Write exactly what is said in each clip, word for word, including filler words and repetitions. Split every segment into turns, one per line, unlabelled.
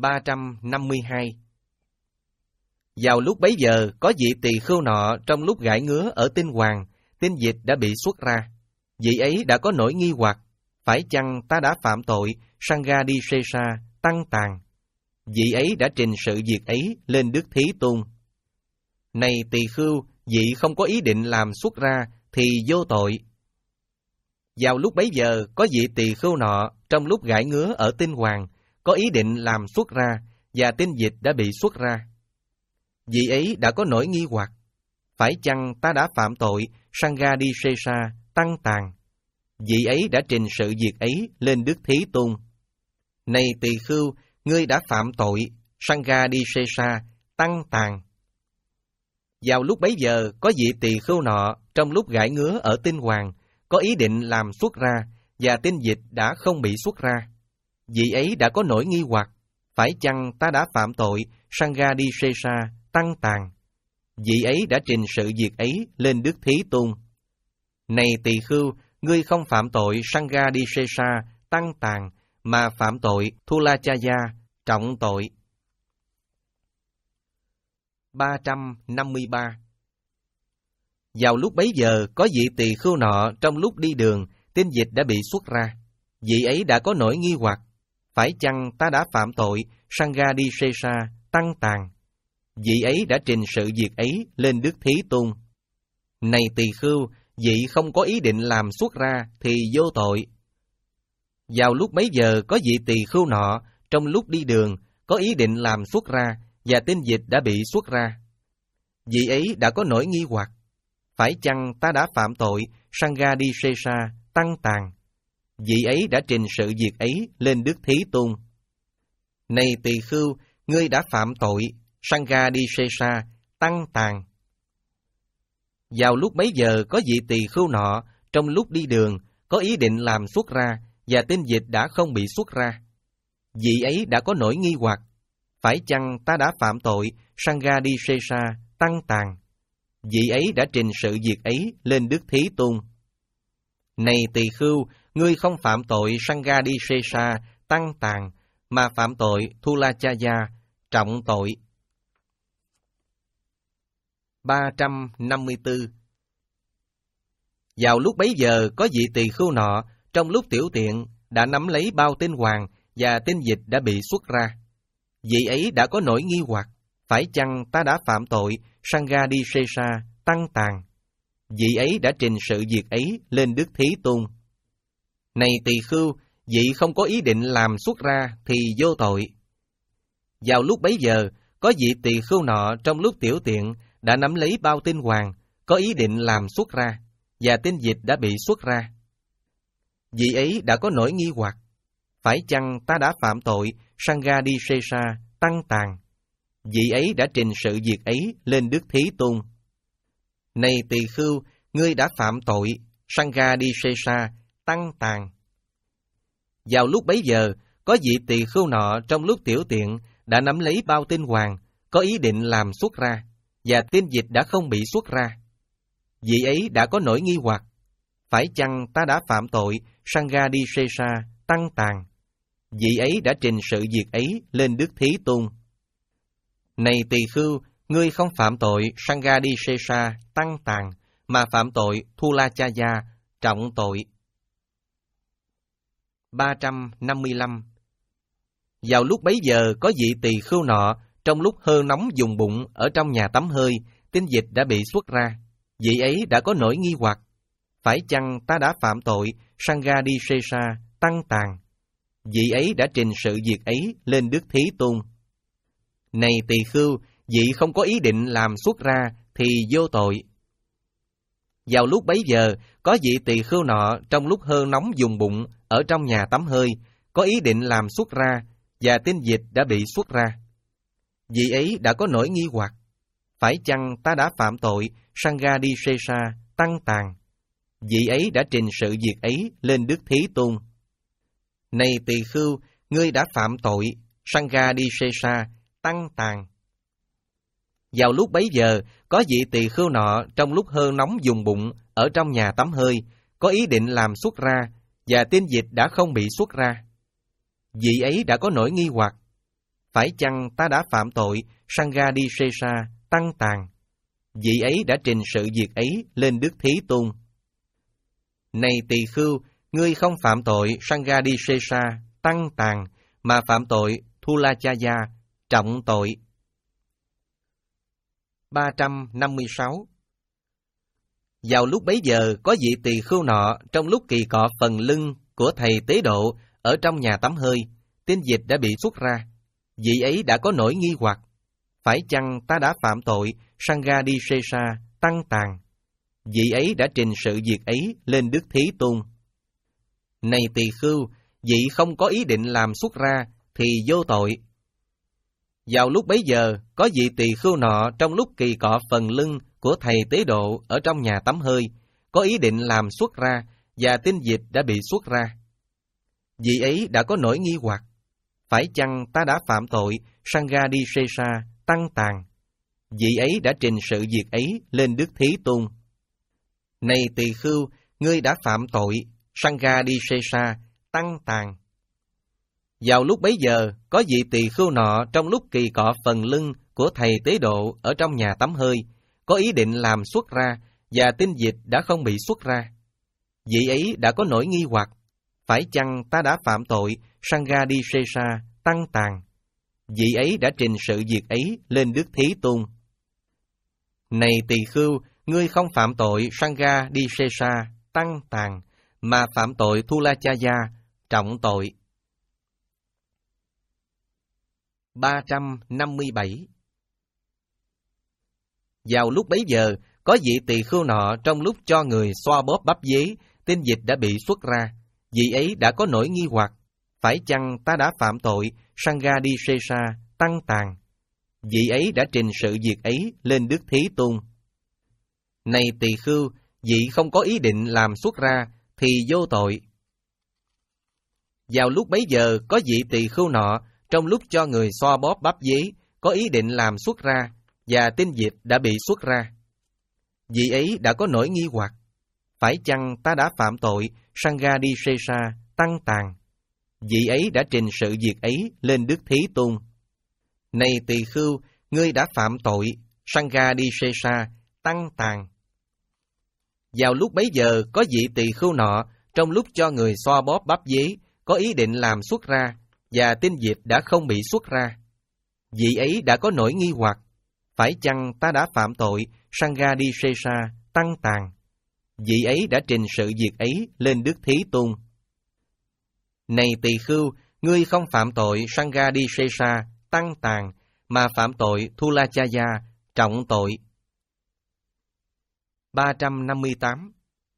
ba trăm năm mươi hai. Vào lúc bấy giờ, có vị tỳ khưu nọ trong lúc gãi ngứa ở tinh hoàng, tinh dịch đã bị xuất ra. Vị ấy đã có nỗi nghi hoặc, phải chăng ta đã phạm tội Sanghadisesa tăng tàn? Vị ấy đã trình sự việc ấy lên Đức Thế Tôn. Này tỳ khưu, vị không có ý định làm xuất ra thì vô tội. Vào lúc bấy giờ, có vị tỳ khưu nọ trong lúc gãi ngứa ở tinh hoàng, có ý định làm xuất ra, và tinh dịch đã bị xuất ra. Vị ấy đã có nỗi nghi hoặc, phải chăng ta đã phạm tội Sanghadisesa tăng tàn? Vị ấy đã trình sự việc ấy lên Đức Thế Tôn. Này tỳ khưu, ngươi đã phạm tội Sanghadisesa tăng tàn. Vào lúc bấy giờ, có vị tỳ khưu nọ trong lúc gãi ngứa ở tinh hoàng, có ý định làm xuất ra, và tinh dịch đã không bị xuất ra. Vị ấy đã có nỗi nghi hoặc, phải chăng ta đã phạm tội Sanghadisesa tăng tàn? Vị ấy đã trình sự việc ấy lên Đức Thế Tôn. Này tỳ khưu, ngươi không phạm tội Sanghadisesa tăng tàn, mà phạm tội Thulachaya trọng tội. ba trăm năm mươi ba. Vào lúc bấy giờ, có vị tỳ khưu nọ trong lúc đi đường, tinh dịch đã bị xuất ra. Vị ấy đã có nỗi nghi hoặc, phải chăng ta đã phạm tội Sanghadisesa tăng tàn? Vị ấy đã trình sự việc ấy lên Đức Thế Tôn. Này tỳ khưu, vị không có ý định làm xuất ra thì vô tội. Vào lúc bấy giờ, có vị tỳ khưu nọ trong lúc đi đường, có ý định làm xuất ra, và tinh dịch đã bị xuất ra. Vị ấy đã có nỗi nghi hoặc, phải chăng ta đã phạm tội Sanghadisesa tăng tàn? Vị ấy đã trình sự việc ấy lên Đức Thế Tôn. Này tỳ khưu, ngươi đã phạm tội Sanghadisesa tăng tàn. Vào lúc bấy giờ, có vị tỳ khưu nọ trong lúc đi đường, có ý định làm xuất ra, và tinh dịch đã không bị xuất ra. Vị ấy đã có nỗi nghi hoặc, phải chăng ta đã phạm tội Sanghadisesa tăng tàn? Vị ấy đã trình sự việc ấy lên Đức Thế Tôn. Này tỳ khưu, ngươi không phạm tội Sanghadisesa tăng tàn, mà phạm tội Thulachaya trọng tội. ba trăm năm mươi tư. Vào lúc bấy giờ, có vị tỳ khưu nọ trong lúc tiểu tiện đã nắm lấy bao tinh hoàng, và tinh dịch đã bị xuất ra. Vị ấy đã có nỗi nghi hoặc, phải chăng ta đã phạm tội Sanghadisesa tăng tàn? Vị ấy đã trình sự việc ấy lên Đức Thế Tôn. Này tỳ khưu, vị không có ý định làm xuất ra thì vô tội. Vào lúc bấy giờ, có vị tỳ khưu nọ trong lúc tiểu tiện đã nắm lấy bao tinh hoàng, có ý định làm xuất ra, và tinh dịch đã bị xuất ra. Vị ấy đã có nỗi nghi hoặc, phải chăng ta đã phạm tội Sanghadisesa tăng tàn? Vị ấy đã trình sự việc ấy lên Đức Thế Tôn. Này tỳ khưu, ngươi đã phạm tội Sanghadisesa tăng tàn. Vào lúc bấy giờ, có vị tỳ khưu nọ trong lúc tiểu tiện đã nắm lấy bao tinh hoàng, có ý định làm xuất ra, và tinh dịch đã không bị xuất ra. Vị ấy đã có nỗi nghi hoặc, phải chăng ta đã phạm tội Sanghadisesa tăng tàn? Vị ấy đã trình sự việc ấy lên Đức Thế Tôn. Này tỳ khưu, ngươi không phạm tội Sanghadisesa tăng tàn, mà phạm tội Thulachaya trọng tội. ba trăm năm mươi lăm. Vào lúc bấy giờ, có vị tỳ khưu nọ trong lúc hơi nóng dùng bụng ở trong nhà tắm hơi, tinh dịch đã bị xuất ra. Vị ấy đã có nỗi nghi hoặc, phải chăng ta đã phạm tội Sanghadisesa tăng tàn? Vị ấy đã trình sự việc ấy lên Đức Thế Tôn. Này tỳ khưu, vị không có ý định làm xuất ra thì vô tội. Vào lúc bấy giờ, có vị tỳ khưu nọ trong lúc hơi nóng dùng bụng ở trong nhà tắm hơi, có ý định làm xuất ra, và tinh dịch đã bị xuất ra. Vị ấy đã có nỗi nghi hoặc, phải chăng ta đã phạm tội Sanghadisesa tăng tàn? Vị ấy đã trình sự việc ấy lên Đức Thế Tôn. Này tỳ khưu, ngươi đã phạm tội Sanghadisesa tăng tàn. Vào lúc bấy giờ, có vị tỳ khưu nọ trong lúc hơi nóng dùng bụng ở trong nhà tắm hơi, có ý định làm xuất ra, và tinh dịch đã không bị xuất ra. Vị ấy đã có nỗi nghi hoặc, phải chăng ta đã phạm tội Sanghadisesa tăng tàn? Vị ấy đã trình sự việc ấy lên Đức Thế Tôn. Này tỳ khưu, ngươi không phạm tội Sanghadisesa tăng tàn, mà phạm tội Thulachaya trọng tội. ba trăm năm mươi sáu. Vào lúc bấy giờ, có vị tỳ khưu nọ trong lúc kỳ cọ phần lưng của thầy tế độ ở trong nhà tắm hơi, tinh dịch đã bị xuất ra. Vị ấy đã có nỗi nghi hoặc, phải chăng ta đã phạm tội Sanghadisesa tăng tàn? Vị ấy đã trình sự việc ấy lên Đức Thế Tôn. Này tỳ khưu, vị không có ý định làm xuất ra thì vô tội. Vào lúc bấy giờ, có vị tỳ khưu nọ trong lúc kỳ cọ phần lưng của thầy tế độ ở trong nhà tắm hơi, có ý định làm xuất ra và tinh dịch đã bị xuất ra. Vị ấy đã có nỗi nghi hoặc, phải chăng ta đã phạm tội Sanghadisesa tăng tàn? Vị ấy đã trình sự việc ấy lên Đức Thế Tôn. Này tỳ khưu, ngươi đã phạm tội Sanghadisesa tăng tàn. Vào lúc bấy giờ, có vị tỳ khưu nọ trong lúc kỳ cọ phần lưng của thầy tế độ ở trong nhà tắm hơi, có ý định làm xuất ra và tinh dịch đã không bị xuất ra. Vị ấy đã có nỗi nghi hoặc, phải chăng ta đã phạm tội Sanghadisesa tăng tàn? Vị ấy đã trình sự việc ấy lên Đức Thế Tôn. Này tỳ khưu, ngươi không phạm tội Sanghadisesa tăng tàn, mà phạm tội Thulachaya trọng tội. ba trăm năm mươi bảy. Vào lúc bấy giờ, có vị tỳ khưu nọ trong lúc cho người xoa bóp bắp dế, tinh dịch đã bị xuất ra. Vị ấy đã có nỗi nghi hoặc, phải chăng ta đã phạm tội Sanghadisesa tăng tàn? Vị ấy đã trình sự việc ấy lên Đức Thế Tôn. Này tỳ khưu, vị không có ý định làm xuất ra thì vô tội. Vào lúc bấy giờ, có vị tỳ khưu nọ trong lúc cho người xoa bóp bắp dế, có ý định làm xuất ra và tinh dịch đã bị xuất ra. Vị ấy đã có nỗi nghi hoặc, phải chăng ta đã phạm tội Sanghadisesa tăng tàn? Vị ấy đã trình sự việc ấy lên Đức Thế Tôn. Này tỳ khưu, ngươi đã phạm tội Sanghadisesa tăng tàn. Vào lúc bấy giờ, có vị tỳ khưu nọ trong lúc cho người xoa bóp bắp dế, có ý định làm xuất ra và tinh dịch đã không bị xuất ra. Vị ấy đã có nỗi nghi hoặc, phải chăng ta đã phạm tội Sanghadisesa tăng tàn? Vị ấy đã trình sự việc ấy lên Đức Thế Tôn. Này tỳ khưu, ngươi không phạm tội Sanghadisesa tăng tàn, mà phạm tội Thulachaya trọng tội. ba trăm năm mươi tám.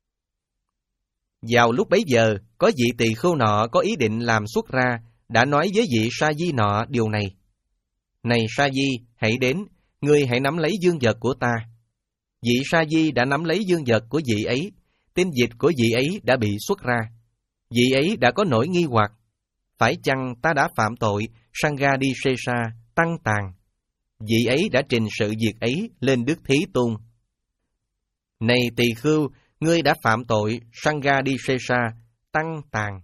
Vào lúc bấy giờ, có vị tỳ khưu nọ có ý định làm xuất ra, đã nói với vị sa di nọ điều này: Này sa di, hãy đến, ngươi hãy nắm lấy dương vật của ta. Vị sa di đã nắm lấy dương vật của vị ấy, tinh dịch của vị ấy đã bị xuất ra. Vị ấy đã có nỗi nghi hoặc, phải chăng ta đã phạm tội Sanghadisesa tăng tàn? Vị ấy đã trình sự việc ấy lên Đức Thế Tôn. Này tỳ khưu, ngươi đã phạm tội Sanghadisesa tăng tàn.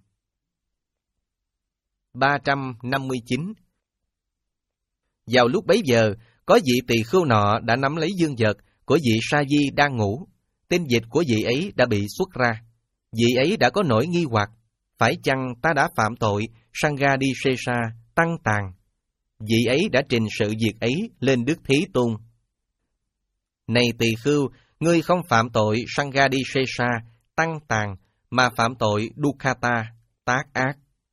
ba trăm năm mươi chín. Vào lúc bấy giờ, có vị tỳ khưu nọ đã nắm lấy dương vật của vị sa di đang ngủ, tinh dịch của vị ấy đã bị xuất ra. Vị ấy đã có nỗi nghi hoặc, phải chăng ta đã phạm tội Sanghadisesa tăng tàn? Vị ấy đã trình sự việc ấy lên Đức Thế Tôn. Này tỳ khưu, ngươi không phạm tội Sanghadisesa tăng tàn, mà phạm tội Dukkata tác ác.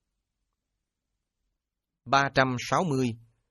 ba trăm sáu mươi.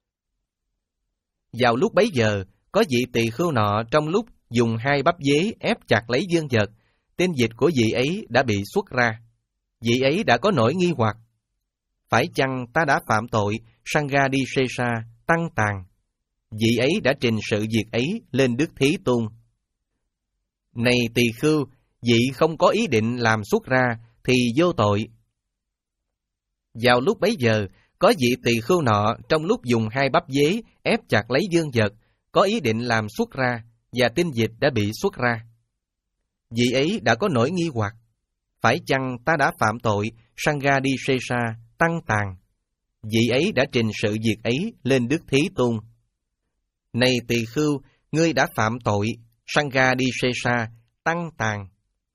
Vào lúc bấy giờ, có vị tỳ khưu nọ trong lúc dùng hai bắp dế ép chặt lấy dương vật, tinh dịch của vị ấy đã bị xuất ra. Vị ấy đã có nỗi nghi hoặc, phải chăng ta đã phạm tội Sanghadisesa tăng tàn? Vị ấy đã trình sự việc ấy lên Đức Thế Tôn. Này tỳ khưu, vị không có ý định làm xuất ra thì vô tội. Vào lúc bấy giờ, có vị tỳ khưu nọ trong lúc dùng hai bắp dế ép chặt lấy dương vật, có ý định làm xuất ra và tinh dịch đã bị xuất ra. Vị ấy đã có nỗi nghi hoặc, phải chăng ta đã phạm tội Sanghadisesa tăng tàn? Vị ấy đã trình sự việc ấy lên Đức Thế Tôn. Này tỳ khưu, ngươi đã phạm tội, Sanghadisesa, tăng tàn.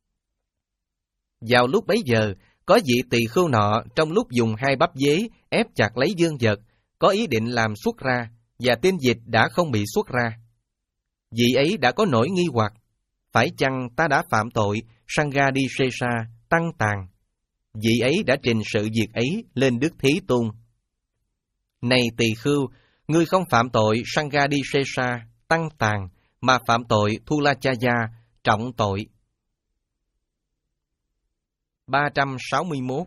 Vào lúc bấy giờ, có vị tỳ khưu nọ trong lúc dùng hai bắp dế ép chặt lấy dương vật, có ý định làm xuất ra, và tinh dịch đã không bị xuất ra. Vị ấy đã có nỗi nghi hoặc, phải chăng ta đã phạm tội, Sanghadisesa, tăng tàn? Vị ấy đã trình sự việc ấy lên Đức Thế Tôn. Này tỳ khưu, ngươi không phạm tội Sanghadisesa, tăng tàn, mà phạm tội Thulachaya, trọng tội. ba trăm sáu mươi mốt.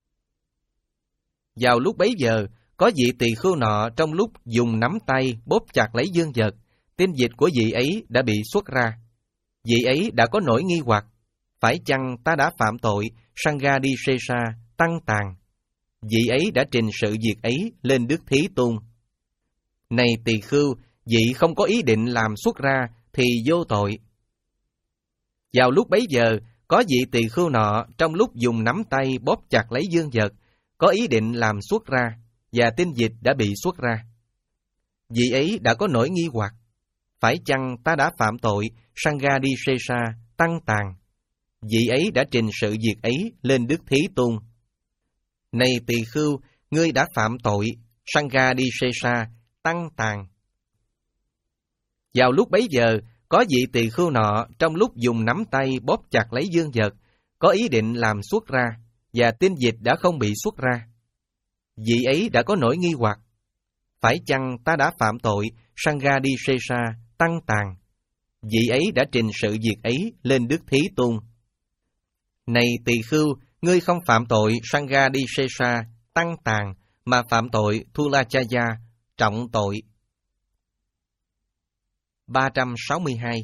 Vào lúc bấy giờ, có vị tỳ khưu nọ trong lúc dùng nắm tay bóp chặt lấy dương vật, tinh dịch của vị ấy đã bị xuất ra. Vị ấy đã có nỗi nghi hoặc, phải chăng ta đã phạm tội Sanghadisesa, tăng tàn? Vị ấy đã trình sự việc ấy lên Đức Thế Tôn. Này tỳ khưu, vị không có ý định làm xuất ra thì vô tội. Vào lúc bấy giờ, có vị tỳ khưu nọ trong lúc dùng nắm tay bóp chặt lấy dương vật, có ý định làm xuất ra, và tinh dịch đã bị xuất ra. Vị ấy đã có nỗi nghi hoặc, phải chăng ta đã phạm tội Sanghadisesa, tăng tàn? Vị ấy đã trình sự việc ấy lên Đức Thế Tôn. Này tỳ khưu, ngươi đã phạm tội Sanghadisesa, tăng tàn. Vào lúc bấy giờ, có vị tỳ khưu nọ trong lúc dùng nắm tay bóp chặt lấy dương vật, có ý định làm xuất ra, và tinh dịch đã không bị xuất ra. Vị ấy đã có nỗi nghi hoặc, phải chăng ta đã phạm tội Sanghadisesa, tăng tàn? Vị ấy đã trình sự việc ấy lên Đức Thế Tôn. Này tỳ khưu, ngươi không phạm tội Sanghadisesa, tăng tàn, mà phạm tội Thulachaya, trọng tội. ba trăm sáu mươi hai.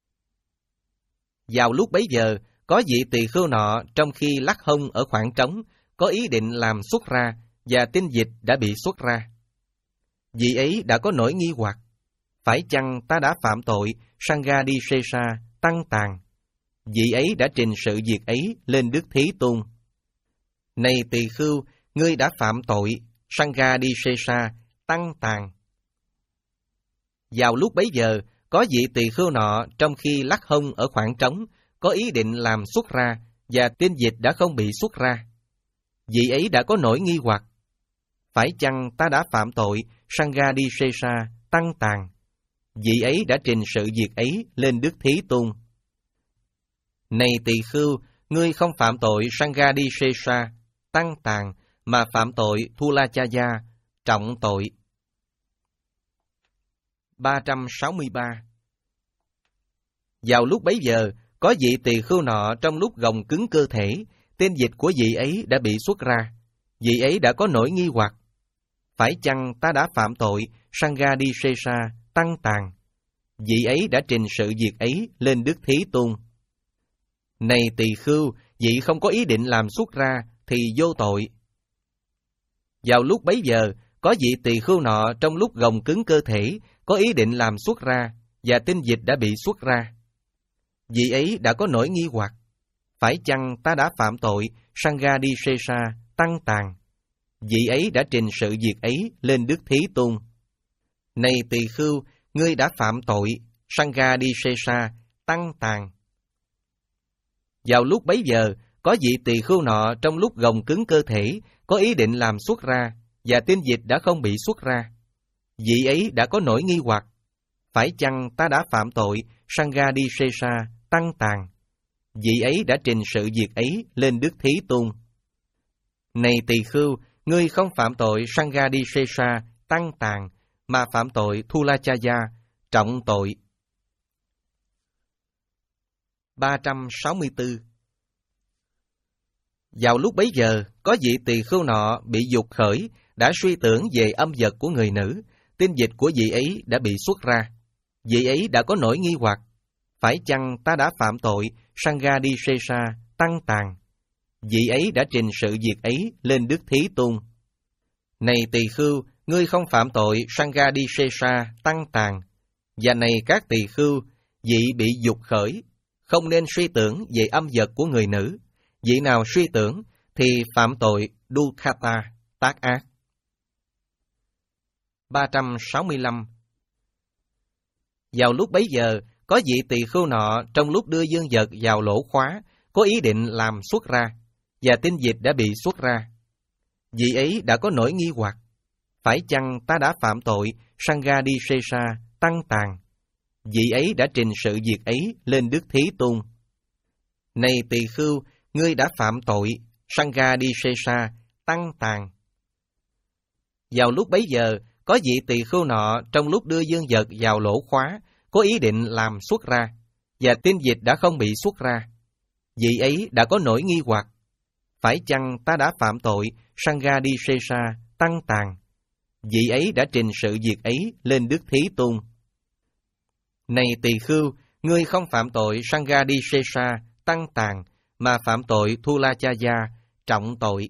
Vào lúc bấy giờ, có vị tỳ khưu nọ trong khi lắc hông ở khoảng trống, có ý định làm xuất ra, và tinh dịch đã bị xuất ra. Vị ấy đã có nỗi nghi hoặc, phải chăng ta đã phạm tội Sanghadisesa, tăng tàn? Vị ấy đã trình sự việc ấy lên Đức Thế Tôn. Này tỳ khưu, ngươi đã phạm tội Sanghadisesa, tăng tàn. Vào lúc bấy giờ, có vị tỳ khưu nọ trong khi lắc hông ở khoảng trống, có ý định làm xuất ra, và tinh dịch đã không bị xuất ra. Vị ấy đã có nỗi nghi hoặc, phải chăng ta đã phạm tội Sanghadisesa, tăng tàn? Vị ấy đã trình sự việc ấy lên Đức Thế Tôn. Này tỳ khưu, ngươi không phạm tội Sanghadisesa, tăng tàn, mà phạm tội Thulachaya, trọng tội. ba trăm sáu mươi ba. Vào lúc bấy giờ, có vị tỳ khưu nọ trong lúc gồng cứng cơ thể, tinh dịch của vị ấy đã bị xuất ra. Vị ấy đã có nỗi nghi hoặc, phải chăng ta đã phạm tội Sanghadisesa, tăng tàn? Vị ấy đã trình sự việc ấy lên Đức Thế Tôn. Này tỳ khưu, vị không có ý định làm xuất ra thì vô tội. Vào lúc bấy giờ, có vị tỳ khưu nọ trong lúc gồng cứng cơ thể, có ý định làm xuất ra, và tinh dịch đã bị xuất ra. Vị ấy đã có nỗi nghi hoặc, phải chăng ta đã phạm tội Sanghadisesa, tăng tàn? Vị ấy đã trình sự việc ấy lên Đức Thế Tôn. Này tỳ khưu, ngươi đã phạm tội Sanghadisesa, tăng tàn. Vào lúc bấy giờ, có vị tỳ khưu nọ trong lúc gồng cứng cơ thể, có ý định làm xuất ra, và tinh dịch đã không bị xuất ra. Vị ấy đã có nỗi nghi hoặc, phải chăng ta đã phạm tội Sanghadisesa, tăng tàn? Vị ấy đã trình sự việc ấy lên Đức Thế Tôn. Này tỳ khưu, ngươi không phạm tội Sanghadisesa, tăng tàn, mà phạm tội Thulachaya, trọng tội. ba trăm sáu mươi tư. Vào lúc bấy giờ, có vị tỳ khưu nọ bị dục khởi, đã suy tưởng về âm vật của người nữ, tinh dịch của vị ấy đã bị xuất ra. Vị ấy đã có nỗi nghi hoặc, phải chăng ta đã phạm tội Sanghadisesa, tăng tàn? Vị ấy đã trình sự việc ấy lên Đức Thế Tôn. Này tỳ khưu, ngươi không phạm tội Sanghadisesa, tăng tàn. Và này các tỳ khưu, vị bị dục khởi, không nên suy tưởng về âm vật của người nữ. Vị nào suy tưởng thì phạm tội Dukkata, tác ác. ba trăm sáu mươi lăm. Vào lúc bấy giờ, có vị tỳ khưu nọ trong lúc đưa dương vật vào lỗ khóa, có ý định làm xuất ra, và tinh dịch đã bị xuất ra. Vị ấy đã có nỗi nghi hoặc, phải chăng ta đã phạm tội Sanghadisesa tăng tàn? Vị ấy đã trình sự việc ấy lên Đức Thế Tôn. Này tỳ khưu, ngươi đã phạm tội Sanghadisesa tăng tàn. Vào lúc bấy giờ, có vị tỳ khưu nọ trong lúc đưa dương vật vào lỗ khóa, có ý định làm xuất ra, và tinh dịch đã không bị xuất ra. Vị ấy đã có nỗi nghi hoặc, phải chăng ta đã phạm tội Sanghadisesa tăng tàn? Vị ấy đã trình sự việc ấy lên Đức Thế Tôn. Này tỳ khưu, ngươi không phạm tội Sanghadisesa tăng tàn, mà phạm tội Thulachaya trọng tội.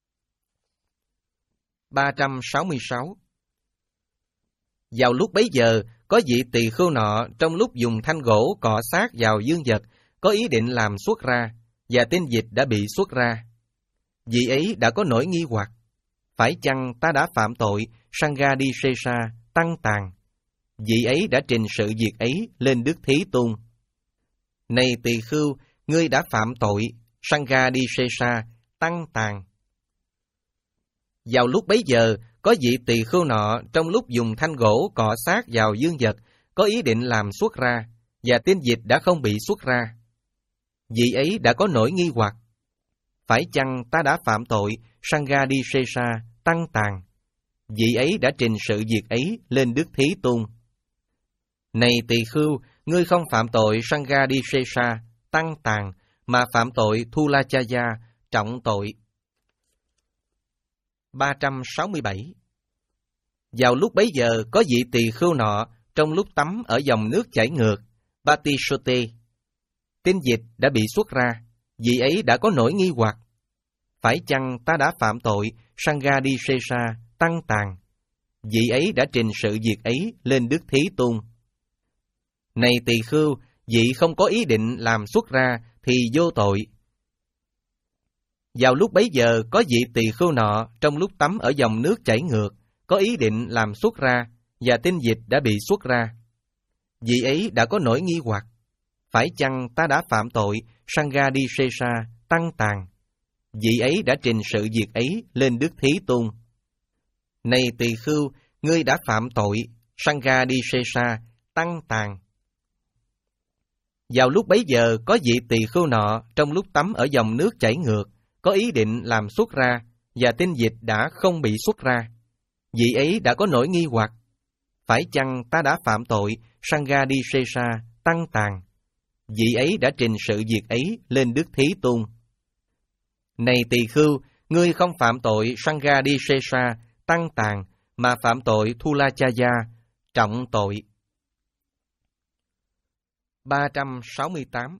ba trăm sáu mươi sáu. Vào lúc bấy giờ, có vị tỳ khưu nọ trong lúc dùng thanh gỗ cọ sát vào dương vật, có ý định làm xuất ra, và tinh dịch đã bị xuất ra. Vị ấy đã có nỗi nghi hoặc, phải chăng ta đã phạm tội Sanghadisesa tăng tàn? Vị ấy đã trình sự việc ấy lên Đức Thế Tôn. Này tỳ khưu, ngươi đã phạm tội Sanghadisesa tăng tàn. Vào lúc bấy giờ, có vị tỳ khưu nọ trong lúc dùng thanh gỗ cọ sát vào dương vật, có ý định làm xuất ra, và tinh dịch đã không bị xuất ra. Vị ấy đã có nỗi nghi hoặc, phải chăng ta đã phạm tội Sanghadisesa tăng tàn? Vị ấy đã trình sự việc ấy lên Đức Thế Tôn. Này tỳ khưu, ngươi không phạm tội Sanghadisesa tăng tàn, mà phạm tội Thulachaya trọng tội. ba trăm sáu mươi bảy. Vào lúc bấy giờ, có vị tỳ khưu nọ trong lúc tắm ở dòng nước chảy ngược, Batisote, tinh dịch đã bị xuất ra. Vị ấy đã có nỗi nghi hoặc, phải chăng ta đã phạm tội Sanghadisesa tăng tàn? Vị ấy đã trình sự việc ấy lên Đức Thế Tôn. Này tỳ khưu, vị không có ý định làm xuất ra thì vô tội. Vào lúc bấy giờ, có vị tỳ khưu nọ trong lúc tắm ở dòng nước chảy ngược, có ý định làm xuất ra, và tinh dịch đã bị xuất ra. Vị ấy đã có nỗi nghi hoặc, phải chăng ta đã phạm tội Sanghadisesa tăng tàn? Vị ấy đã trình sự việc ấy lên Đức Thế Tôn. Này tỳ khưu, ngươi đã phạm tội Sanghadisesa tăng tàn. Vào lúc bấy giờ, có vị tỳ khưu nọ trong lúc tắm ở dòng nước chảy ngược, có ý định làm xuất ra, và tinh dịch đã không bị xuất ra. Vị ấy đã có nỗi nghi hoặc, phải chăng ta đã phạm tội Sanghadisesa tăng tàn? Vị ấy đã trình sự việc ấy lên Đức Thế Tôn. Này tỳ khưu, ngươi không phạm tội Sanghadisesa tăng tàn, mà phạm tội Thulachaya trọng tội. ba trăm sáu mươi tám.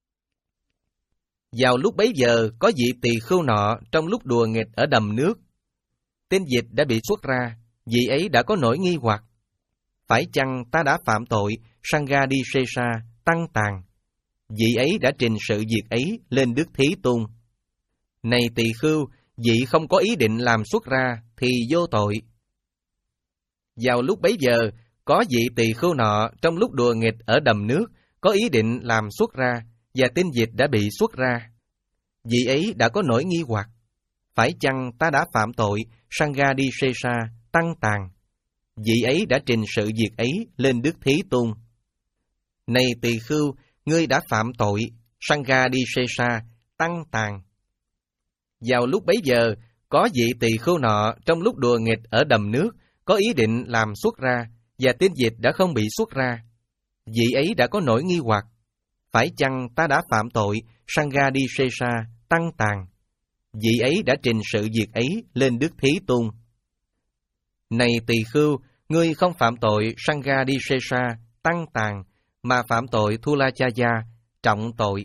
Vào lúc bấy giờ, có vị tỳ khưu nọ trong lúc đùa nghịch ở đầm nước, tinh dịch đã bị xuất ra. Vị ấy đã có nỗi nghi hoặc, phải chăng ta đã phạm tội Sanghadisesa tăng tàn? Vị ấy đã trình sự việc ấy lên Đức Thế Tôn. Này tỳ khưu, vị không có ý định làm xuất ra thì vô tội. Vào lúc bấy giờ, có vị tỳ khưu nọ trong lúc đùa nghịch ở đầm nước, có ý định làm xuất ra, và tinh dịch đã bị xuất ra. Vị ấy đã có nỗi nghi hoặc, phải chăng ta đã phạm tội Sanghadisesa tăng tàn? Vị ấy đã trình sự việc ấy lên Đức Thế Tôn. Này tỳ khưu, ngươi đã phạm tội Sanghadisesa tăng tàn. Vào lúc bấy giờ, có vị tỳ khưu nọ trong lúc đùa nghịch ở đầm nước, có ý định làm xuất ra, và tinh dịch đã không bị xuất ra. Vị ấy đã có nỗi nghi hoặc, phải chăng ta đã phạm tội Sanghadisesa tăng tàn? Vị ấy đã trình sự việc ấy lên Đức Thế Tôn. Này tỳ khưu, ngươi không phạm tội Sanghadisesa tăng tàn, mà phạm tội Thulachaya trọng tội.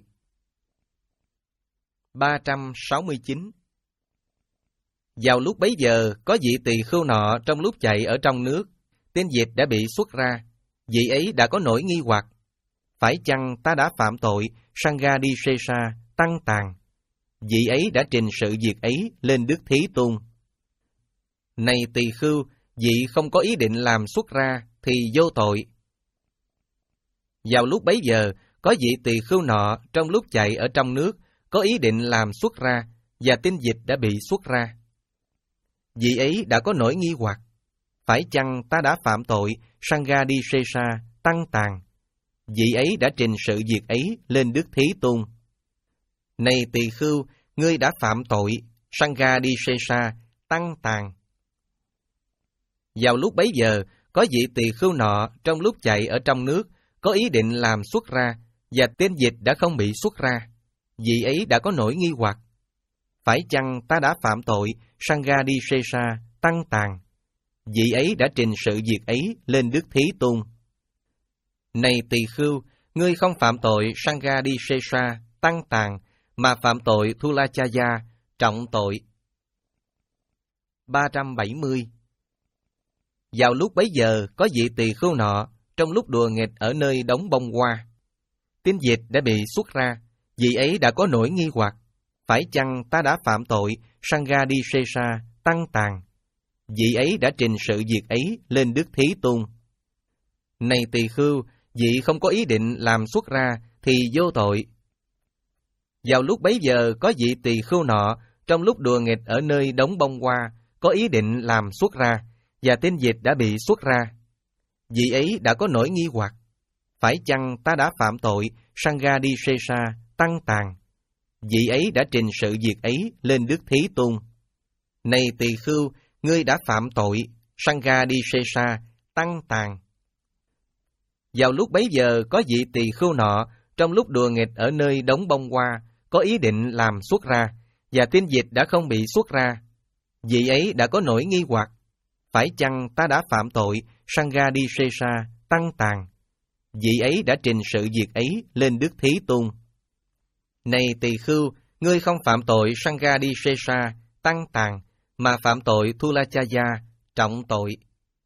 ba trăm sáu mươi chín. Vào lúc bấy giờ, có vị tỳ khưu nọ trong lúc chạy ở trong nước, tinh dịch đã bị xuất ra. Vị ấy đã có nỗi nghi hoặc, phải chăng ta đã phạm tội Sanghadisesa tăng tàn? Vị ấy đã trình sự việc ấy lên Đức Thế Tôn. Này tỳ khưu, vị không có ý định làm xuất ra thì vô tội. Vào lúc bấy giờ, có vị tỳ khưu nọ trong lúc chạy ở trong nước, có ý định làm xuất ra, và tinh dịch đã bị xuất ra. Vị ấy đã có nỗi nghi hoặc, phải chăng ta đã phạm tội Sanghadisesa tăng tàn? Vị ấy đã trình sự việc ấy lên Đức Thế Tôn. Này tỳ khưu, ngươi đã phạm tội Sanghadisesa tăng tàn. Vào lúc bấy giờ, có vị tỳ khưu nọ trong lúc chạy ở trong nước, có ý định làm xuất ra, và tinh dịch đã không bị xuất ra. Vị ấy đã có nỗi nghi hoặc, phải chăng ta đã phạm tội Sanghadisesa tăng tàn? Vị ấy đã trình sự việc ấy lên Đức Thế Tôn. Này tỳ khưu, ngươi không phạm tội Sanghadisesa tăng tàn, mà phạm tội Thulachaya trọng tội. ba trăm bảy mươi. Vào lúc bấy giờ, có vị tỳ khưu nọ trong lúc đùa nghịch ở nơi đống bông hoa, tinh dịch đã bị xuất ra. Vị ấy đã có nỗi nghi hoặc, phải chăng ta đã phạm tội Sanghadisesa tăng tàn? Vị ấy đã trình sự việc ấy lên Đức Thế Tôn. Này tỳ khưu, vị không có ý định làm xuất ra thì vô tội. Vào lúc bấy giờ, có vị tỳ khưu nọ trong lúc đùa nghịch ở nơi đống bông hoa, có ý định làm xuất ra, và tinh dịch đã bị xuất ra. Vị ấy đã có nỗi nghi hoặc, phải chăng ta đã phạm tội Sanghadisesa tăng tàn? Vị ấy đã trình sự việc ấy lên Đức Thế Tôn. Này tỳ khưu, ngươi đã phạm tội Sanghadisesa tăng tàn. Vào lúc bấy giờ, có vị tỳ khưu nọ trong lúc đùa nghịch ở nơi đống bông hoa, có ý định làm xuất ra, và tinh dịch đã không bị xuất ra. Vị ấy đã có nỗi nghi hoặc, phải chăng ta đã phạm tội Sanghadisesa tăng tàn? Vị ấy đã trình sự việc ấy lên Đức Thế Tôn. Này tỳ khưu, ngươi không phạm tội Sanghadisesa tăng tàn, mà phạm tội Thulachaya trọng tội.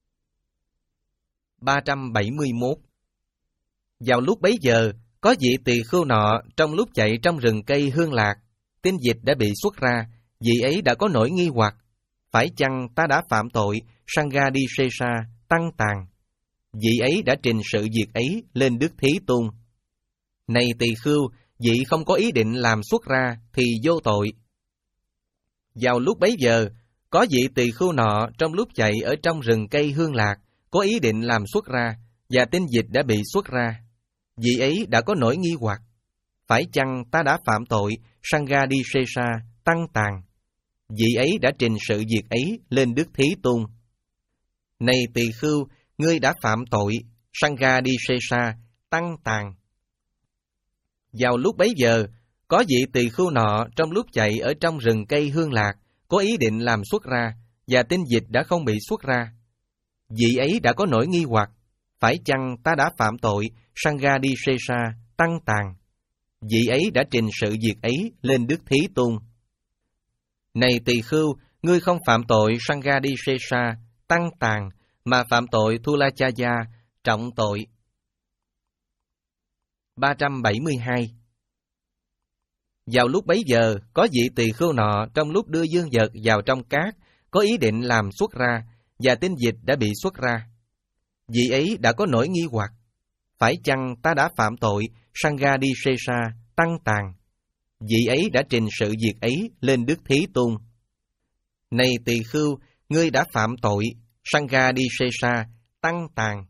ba trăm bảy mươi mốt. Vào lúc bấy giờ, có vị tỳ khưu nọ trong lúc chạy trong rừng cây hương lạc, tinh dịch đã bị xuất ra. Vị ấy đã có nỗi nghi hoặc, phải chăng ta đã phạm tội Sanghadisesa tăng tàn? Vị ấy đã trình sự việc ấy lên Đức Thế Tôn. Này tỳ khưu, vị không có ý định làm xuất ra thì vô tội. Vào lúc bấy giờ, có vị tỳ khưu nọ trong lúc chạy ở trong rừng cây hương lạc, có ý định làm xuất ra, và tinh dịch đã bị xuất ra. Vị ấy đã có nỗi nghi hoặc, phải chăng ta đã phạm tội Sanghadisesa tăng tàn? Vị ấy đã trình sự việc ấy lên Đức Thế Tôn. Này tỳ khưu, ngươi đã phạm tội Sanghadisesa tăng tàn. Vào lúc bấy giờ, có vị tỳ khưu nọ trong lúc chạy ở trong rừng cây hương lạc, có ý định làm xuất ra, và tinh dịch đã không bị xuất ra. Vị ấy đã có nỗi nghi hoặc, phải chăng ta đã phạm tội Sanghadisesa tăng tàn? Vị ấy đã trình sự việc ấy lên Đức Thế Tôn. Này tỳ khưu, ngươi không phạm tội Sanghadisesa tăng tàn, mà phạm tội Thulachaya trọng tội. ba trăm bảy mươi hai. Vào lúc bấy giờ, có vị tỳ khưu nọ trong lúc đưa dương vật vào trong cát, có ý định làm xuất ra, và tinh dịch đã bị xuất ra. Vị ấy đã có nỗi nghi hoặc, phải chăng ta đã phạm tội Sanghadisesa tăng tàn? Vị ấy đã trình sự việc ấy lên Đức Thế Tôn. Này tỳ khưu, ngươi đã phạm tội Sanghadisesa tăng tàn.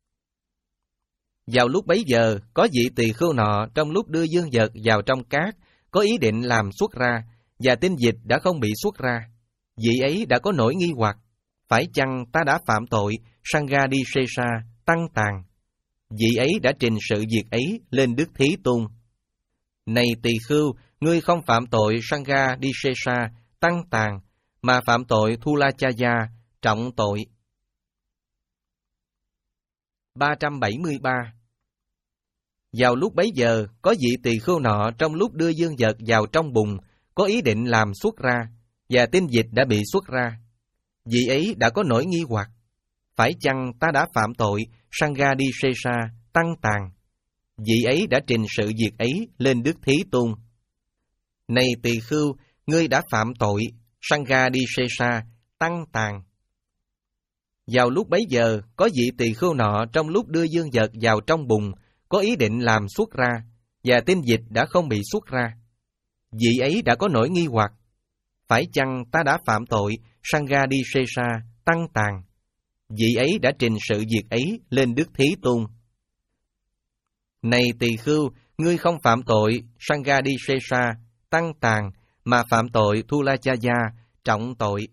Vào lúc bấy giờ, có vị tỳ khưu nọ trong lúc đưa dương vật vào trong cát, có ý định làm xuất ra, và tinh dịch đã không bị xuất ra. Vị ấy đã có nỗi nghi hoặc, phải chăng ta đã phạm tội Sanghadisesa tăng tàn? Vị ấy đã trình sự việc ấy lên Đức Thế Tôn. Này tỳ khưu, ngươi không phạm tội Sanghadisesa tăng tàn, mà phạm tội Thulachaya trọng tội. ba trăm bảy mươi ba. Vào lúc bấy giờ, có vị tỳ khưu nọ trong lúc đưa dương vật vào trong bùn, có ý định làm xuất ra, và tinh dịch đã bị xuất ra. Vị ấy đã có nỗi nghi hoặc, phải chăng ta đã phạm tội Sanghadisesa tăng tàn? Vị ấy đã trình sự việc ấy lên Đức Thế Tôn. Này tỳ khưu, ngươi đã phạm tội Sanghadisesa tăng tàn. Vào lúc bấy giờ, có vị tỳ khưu nọ trong lúc đưa dương vật vào trong bùn, có ý định làm xuất ra, và tinh dịch đã không bị xuất ra. Vị ấy đã có nỗi nghi hoặc, phải chăng ta đã phạm tội Sanghadisesa tăng tàn? Vị ấy đã trình sự việc ấy lên Đức Thế Tôn. Này tỳ khưu, ngươi không phạm tội Sanghadisesa tăng tàn, mà phạm tội Thulachaya trọng tội.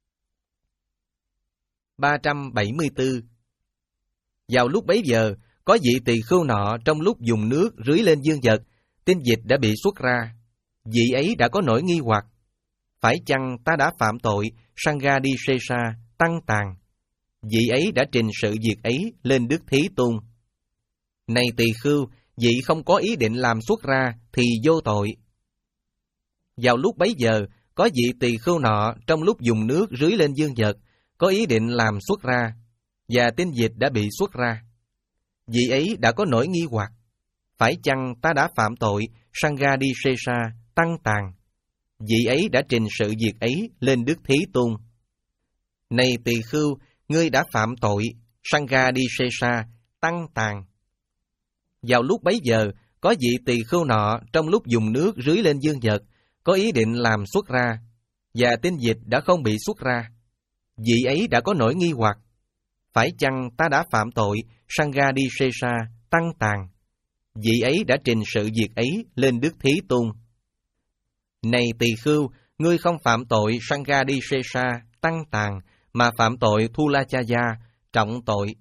ba trăm bảy mươi tư. Vào lúc bấy giờ, có vị tỳ khưu nọ trong lúc dùng nước rưới lên dương vật, tinh dịch đã bị xuất ra. Vị ấy đã có nỗi nghi hoặc, phải chăng ta đã phạm tội Sanghadisesa tăng tàn? Vị ấy đã trình sự việc ấy lên Đức Thế Tôn. Này tỳ khưu, vị không có ý định làm xuất ra thì vô tội. Vào lúc bấy giờ, có vị tỳ khưu nọ trong lúc dùng nước rưới lên dương vật, có ý định làm xuất ra, và tinh dịch đã bị xuất ra. Vị ấy đã có nỗi nghi hoặc, phải chăng ta đã phạm tội Sanghadisesa tăng tàn? Vị ấy đã trình sự việc ấy lên Đức Thế Tôn. Này tỳ khưu, ngươi đã phạm tội Sanghadisesa tăng tàn. Vào lúc bấy giờ, có vị tỳ khưu nọ trong lúc dùng nước rưới lên dương vật, có ý định làm xuất ra, và tinh dịch đã không bị xuất ra. Vị ấy đã có nỗi nghi hoặc, phải chăng ta đã phạm tội Sanghadisesa tăng tàn? Vị ấy đã trình sự việc ấy lên Đức Thế Tôn. Này tỳ khưu, ngươi không phạm tội Sanghadisesa tăng tàn, mà phạm tội Thulachaya trọng tội.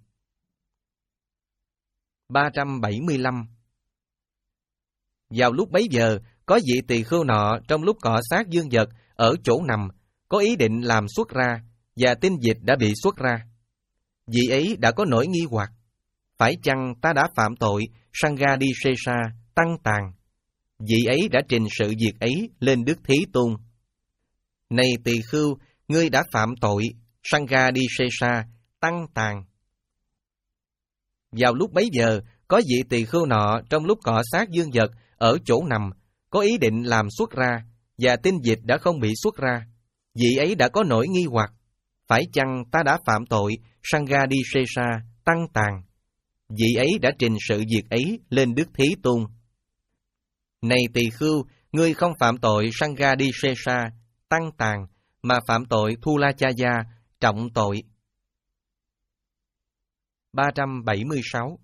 ba trăm bảy mươi lăm. Vào lúc bấy giờ, có vị tỳ khưu nọ trong lúc cọ sát dương vật ở chỗ nằm, có ý định làm xuất ra, và tinh dịch đã bị xuất ra. Vị ấy đã có nỗi nghi hoặc, phải chăng ta đã phạm tội Sanghadisesa tăng tàn? Vị ấy đã trình sự việc ấy lên Đức Thế Tôn. Này tỳ khưu, ngươi đã phạm tội Sanghadisesa tăng tàn. Vào lúc bấy giờ, có vị tỳ khưu nọ trong lúc cọ sát dương vật ở chỗ nằm, có ý định làm xuất ra, và tinh dịch đã không bị xuất ra. Vị ấy đã có nỗi nghi hoặc, phải chăng ta đã phạm tội Sanghadisesa tăng tàn? Vị ấy đã trình sự việc ấy lên Đức Thế Tôn. Này tỳ khưu, ngươi không phạm tội Sanghadisesa tăng tàn, mà phạm tội Thulachaya trọng tội. ba trăm bảy mươi sáu.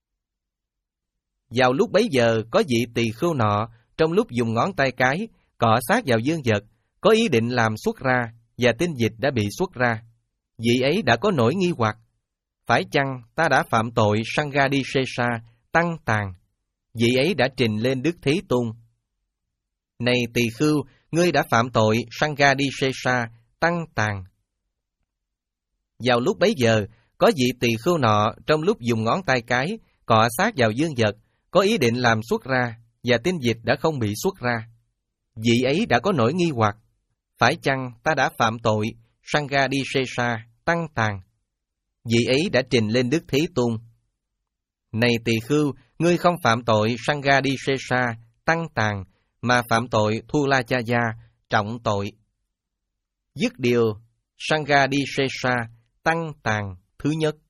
Vào lúc bấy giờ, có vị tỳ khưu nọ trong lúc dùng ngón tay cái cọ sát vào dương vật, có ý định làm xuất ra, và tinh dịch đã bị xuất ra. Vị ấy đã có nỗi nghi hoặc, phải chăng ta đã phạm tội Sanghadisesa tăng tàn? Vị ấy đã trình lên Đức Thế Tôn. Này tỳ khưu, ngươi đã phạm tội Sanghadisesa tăng tàn. Vào lúc bấy giờ, có vị tỳ khưu nọ trong lúc dùng ngón tay cái cọ sát vào dương vật, có ý định làm xuất ra, và tinh dịch đã không bị xuất ra. Vị ấy đã có nỗi nghi hoặc, phải chăng ta đã phạm tội Sanghadisesa tăng tàn? Vị ấy đã trình lên Đức Thế Tôn. Này tỳ khưu, ngươi không phạm tội Sanghadisesa tăng tàn, mà phạm tội Thulachaya trọng tội. Dứt điều Sanghadisesa tăng tàn thứ nhất.